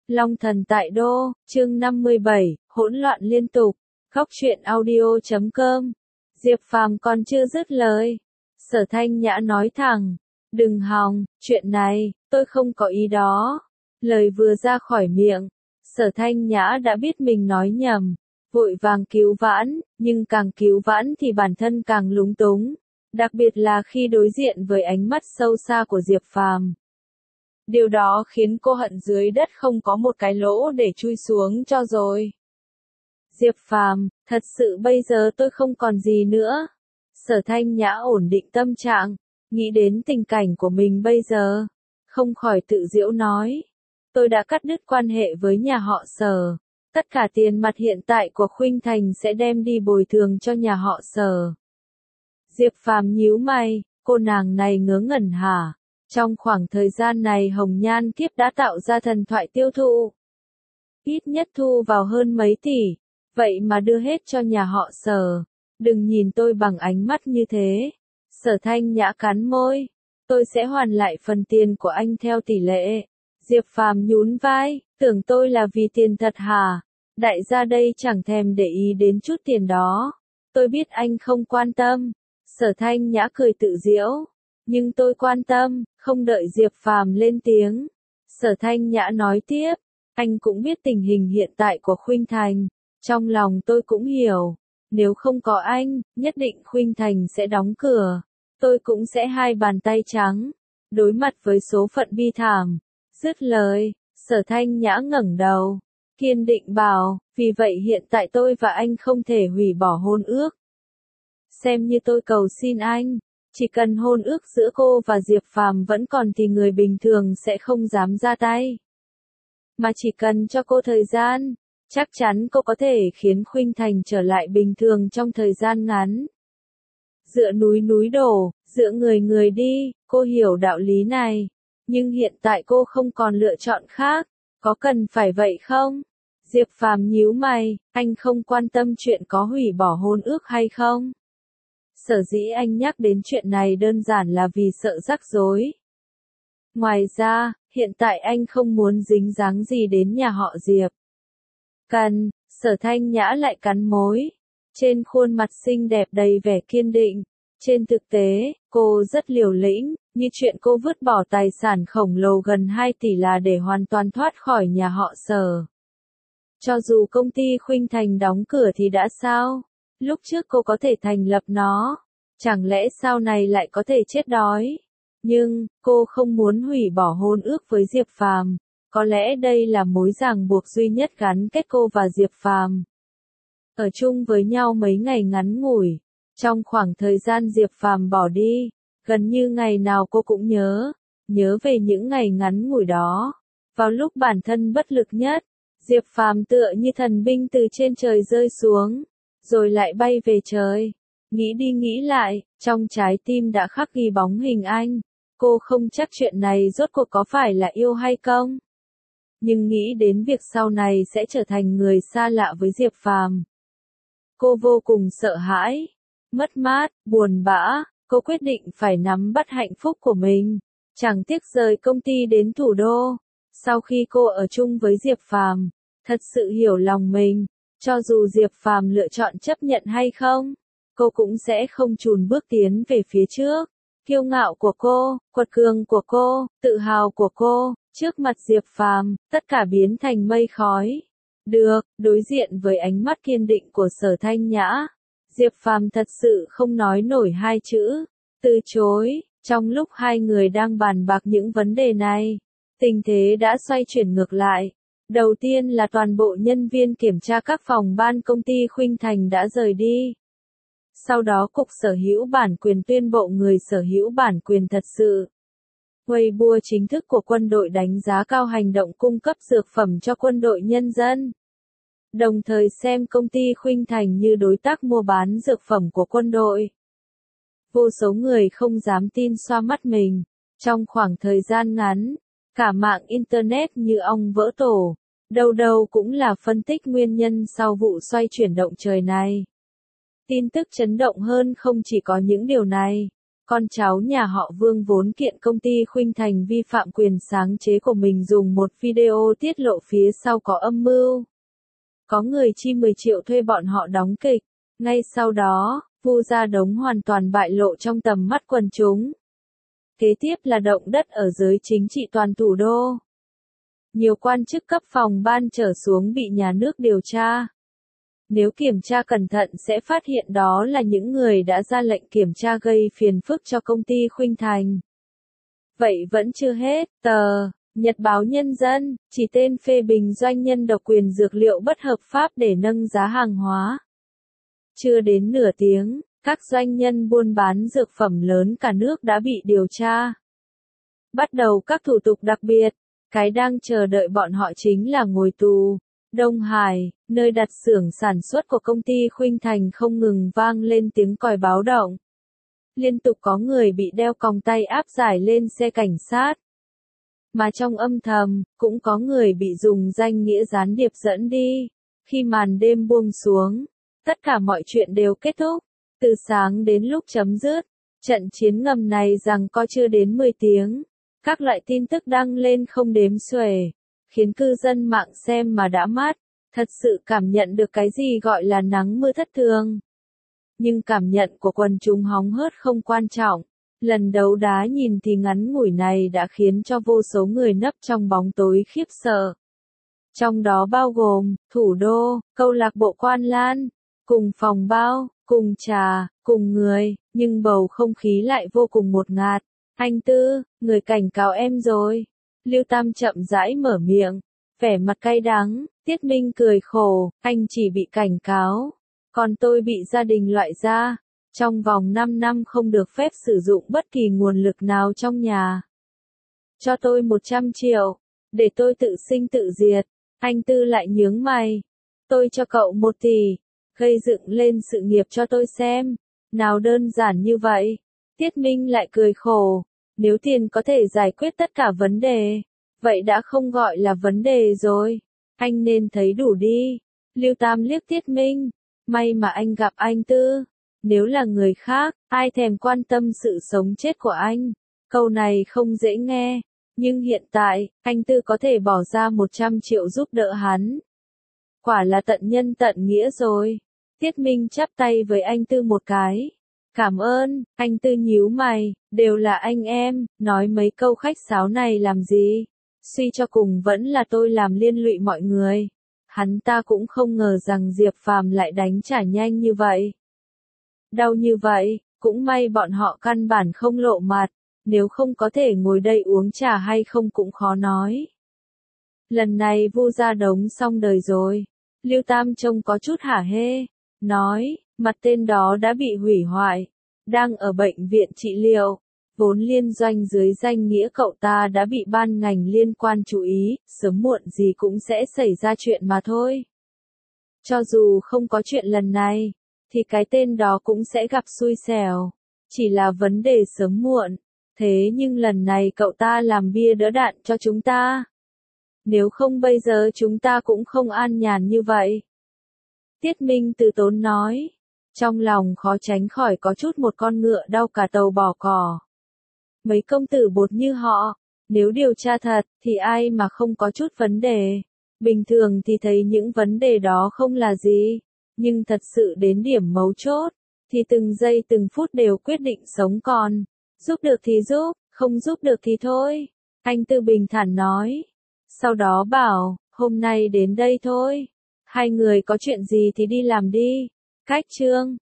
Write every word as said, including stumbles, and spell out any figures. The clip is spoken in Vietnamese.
Long thần tại đô, chương năm mươi bảy, hỗn loạn liên tục. Góc truyện audio chấm com. Diệp Phàm còn chưa dứt lời. Sở Thanh Nhã nói thẳng, đừng hòng, chuyện này, tôi không có ý đó. Lời vừa ra khỏi miệng, Sở Thanh Nhã đã biết mình nói nhầm, vội vàng cứu vãn, nhưng càng cứu vãn thì bản thân càng lúng túng. Đặc biệt là khi đối diện với ánh mắt sâu xa của Diệp Phàm. Điều đó khiến cô hận dưới đất không có một cái lỗ để chui xuống cho rồi. Diệp Phàm, thật sự bây giờ tôi không còn gì nữa. Sở Thanh Nhã ổn định tâm trạng, nghĩ đến tình cảnh của mình bây giờ, không khỏi tự giễu nói. Tôi đã cắt đứt quan hệ với nhà họ Sở. Tất cả tiền mặt hiện tại của Khuynh Thành sẽ đem đi bồi thường cho nhà họ Sở. Diệp Phàm nhíu mày, cô nàng này ngớ ngẩn hả? Trong khoảng thời gian này Hồng Nhan Kiếp đã tạo ra thần thoại tiêu thụ. Ít nhất thu vào hơn mấy tỷ, vậy mà đưa hết cho nhà họ Sở. Đừng nhìn tôi bằng ánh mắt như thế. Sở Thanh Nhã cắn môi. Tôi sẽ hoàn lại phần tiền của anh theo tỷ lệ. Diệp Phàm nhún vai, tưởng tôi là vì tiền thật hả? Đại gia đây chẳng thèm để ý đến chút tiền đó. Tôi biết anh không quan tâm. Sở Thanh Nhã cười tự giễu. Nhưng tôi quan tâm, không đợi Diệp Phàm lên tiếng. Sở Thanh Nhã nói tiếp, anh cũng biết tình hình hiện tại của Khuynh Thành. Trong lòng tôi cũng hiểu, nếu không có anh, nhất định Khuynh Thành sẽ đóng cửa. Tôi cũng sẽ hai bàn tay trắng, đối mặt với số phận bi thảm. Dứt lời, Sở Thanh Nhã ngẩng đầu, kiên định bảo, vì vậy hiện tại tôi và anh không thể hủy bỏ hôn ước. Xem như tôi cầu xin anh. Chỉ cần hôn ước giữa cô và Diệp Phàm vẫn còn thì người bình thường sẽ không dám ra tay. Mà chỉ cần cho cô thời gian, chắc chắn cô có thể khiến Khuynh Thành trở lại bình thường trong thời gian ngắn. Dựa núi núi đổ, dựa người người đi, cô hiểu đạo lý này. Nhưng hiện tại cô không còn lựa chọn khác, có cần phải vậy không? Diệp Phàm nhíu mày, anh không quan tâm chuyện có hủy bỏ hôn ước hay không? Sở dĩ anh nhắc đến chuyện này đơn giản là vì sợ rắc rối. Ngoài ra, hiện tại anh không muốn dính dáng gì đến nhà họ Diệp. Cần, Sở Thanh Nhã lại cắn môi. Trên khuôn mặt xinh đẹp đầy vẻ kiên định. Trên thực tế, cô rất liều lĩnh, như chuyện cô vứt bỏ tài sản khổng lồ gần hai tỷ là để hoàn toàn thoát khỏi nhà họ Sở. Cho dù công ty Khuynh Thành đóng cửa thì đã sao? Lúc trước cô có thể thành lập nó, chẳng lẽ sau này lại có thể chết đói? Nhưng, cô không muốn hủy bỏ hôn ước với Diệp Phàm. Có lẽ đây là mối ràng buộc duy nhất gắn kết cô và Diệp Phàm. Ở chung với nhau mấy ngày ngắn ngủi, trong khoảng thời gian Diệp Phàm bỏ đi, gần như ngày nào cô cũng nhớ, nhớ về những ngày ngắn ngủi đó. Vào lúc bản thân bất lực nhất, Diệp Phàm tựa như thần binh từ trên trời rơi xuống, rồi lại bay về trời. Nghĩ đi nghĩ lại, trong trái tim đã khắc ghi bóng hình anh. Cô không chắc chuyện này rốt cuộc có phải là yêu hay không. Nhưng nghĩ đến việc sau này sẽ trở thành người xa lạ với Diệp Phàm, cô vô cùng sợ hãi, mất mát, buồn bã. Cô quyết định phải nắm bắt hạnh phúc của mình, chẳng tiếc rời công ty đến thủ đô. Sau khi cô ở chung với Diệp Phàm, thật sự hiểu lòng mình. Cho dù Diệp Phàm lựa chọn chấp nhận hay không, cô cũng sẽ không chùn bước tiến về phía trước. Kiêu ngạo của cô, quật cường của cô, tự hào của cô, trước mặt Diệp Phàm, tất cả biến thành mây khói. Được, đối diện với ánh mắt kiên định của Sở Thanh Nhã, Diệp Phàm thật sự không nói nổi hai chữ, từ chối. Trong lúc hai người đang bàn bạc những vấn đề này, tình thế đã xoay chuyển ngược lại. Đầu tiên là toàn bộ nhân viên kiểm tra các phòng ban công ty Khuynh Thành đã rời đi. Sau đó Cục Sở hữu bản quyền tuyên bố người sở hữu bản quyền thật sự. Weibo chính thức của quân đội đánh giá cao hành động cung cấp dược phẩm cho quân đội nhân dân. Đồng thời xem công ty Khuynh Thành như đối tác mua bán dược phẩm của quân đội. Vô số người không dám tin xoa mắt mình. Trong khoảng thời gian ngắn, cả mạng Internet như ong vỡ tổ. Đâu đâu cũng là phân tích nguyên nhân sau vụ xoay chuyển động trời này. Tin tức chấn động hơn không chỉ có những điều này, Con cháu nhà họ Vương vốn kiện công ty Khuynh Thành vi phạm quyền sáng chế của mình dùng một video tiết lộ phía sau có âm mưu. Có người chi mười triệu thuê bọn họ đóng kịch. Ngay sau đó, Vu Gia Đống hoàn toàn bại lộ trong tầm mắt quần chúng. Kế tiếp là động đất ở giới chính trị toàn thủ đô. Nhiều quan chức cấp phòng ban trở xuống bị nhà nước điều tra. Nếu kiểm tra cẩn thận sẽ phát hiện đó là những người đã ra lệnh kiểm tra gây phiền phức cho công ty Khuynh Thành. Vậy vẫn chưa hết, tờ Nhật báo Nhân dân chỉ tên phê bình doanh nhân độc quyền dược liệu bất hợp pháp để nâng giá hàng hóa. Chưa đến nửa tiếng, các doanh nhân buôn bán dược phẩm lớn cả nước đã bị điều tra. Bắt đầu các thủ tục đặc biệt, cái đang chờ đợi bọn họ chính là ngồi tù. Đông Hải, nơi đặt xưởng sản xuất của công ty Khuynh Thành không ngừng vang lên tiếng còi báo động. Liên tục có người bị đeo còng tay áp giải lên xe cảnh sát. Mà trong âm thầm, cũng có người bị dùng danh nghĩa gián điệp dẫn đi. Khi màn đêm buông xuống, tất cả mọi chuyện đều kết thúc. Từ sáng đến lúc chấm dứt, trận chiến ngầm này giằng co chưa đến mười tiếng. Các loại tin tức đăng lên không đếm xuể, khiến cư dân mạng xem mà đã mắt, thật sự cảm nhận được cái gì gọi là nắng mưa thất thường. Nhưng cảm nhận của quần chúng hóng hớt không quan trọng, lần đấu đá nhìn thì ngắn ngủi này đã khiến cho vô số người nấp trong bóng tối khiếp sợ. Trong đó bao gồm, thủ đô, câu lạc bộ Quan Lan, cùng phòng bao, cùng trà, cùng người, nhưng bầu không khí lại vô cùng ngột ngạt. Anh Tư, người cảnh cáo em rồi. Lưu Tam chậm rãi mở miệng, vẻ mặt cay đắng. Tiết Minh cười khổ, anh chỉ bị cảnh cáo, còn tôi bị gia đình loại ra. Trong vòng năm năm không được phép sử dụng bất kỳ nguồn lực nào trong nhà. Cho tôi một trăm triệu, để tôi tự sinh tự diệt. Anh Tư lại nhướng mày. Tôi cho cậu một tỷ, gây dựng lên sự nghiệp cho tôi xem. Nào đơn giản như vậy. Tiết Minh lại cười khổ. Nếu tiền có thể giải quyết tất cả vấn đề, vậy đã không gọi là vấn đề rồi. Anh nên thấy đủ đi. Lưu Tam liếc Tiết Minh. May mà anh gặp anh Tư. Nếu là người khác, ai thèm quan tâm sự sống chết của anh. Câu này không dễ nghe. Nhưng hiện tại, anh Tư có thể bỏ ra một trăm triệu giúp đỡ hắn. Quả là tận nhân tận nghĩa rồi. Tiết Minh chắp tay với anh Tư một cái. Cảm ơn, anh Tư nhíu mày, đều là anh em, nói mấy câu khách sáo này làm gì? Suy cho cùng vẫn là tôi làm liên lụy mọi người. Hắn ta cũng không ngờ rằng Diệp Phàm lại đánh trả nhanh như vậy. Đau như vậy, cũng may bọn họ căn bản không lộ mặt, nếu không có thể ngồi đây uống trà hay không cũng khó nói. Lần này Vu Gia Đống xong đời rồi. Lưu Tam trông có chút hả hê, nói, mặt tên đó đã bị hủy hoại, đang ở bệnh viện trị liệu. Vốn liên doanh dưới danh nghĩa cậu ta đã bị ban ngành liên quan chú ý, sớm muộn gì cũng sẽ xảy ra chuyện mà thôi. Cho dù không có chuyện lần này, thì cái tên đó cũng sẽ gặp xui xẻo. Chỉ là vấn đề sớm muộn. Thế nhưng lần này cậu ta làm bia đỡ đạn cho chúng ta. Nếu không bây giờ chúng ta cũng không an nhàn như vậy. Tiết Minh từ tốn nói. Trong lòng khó tránh khỏi có chút một con ngựa đau cả tàu bỏ cỏ. Mấy công tử bột như họ, nếu điều tra thật, thì ai mà không có chút vấn đề. Bình thường thì thấy những vấn đề đó không là gì. Nhưng thật sự đến điểm mấu chốt, thì từng giây từng phút đều quyết định sống còn. Giúp được thì giúp, không giúp được thì thôi. Anh Tư bình thản nói. Sau đó bảo, hôm nay đến đây thôi. Hai người có chuyện gì thì đi làm đi. Cách chương.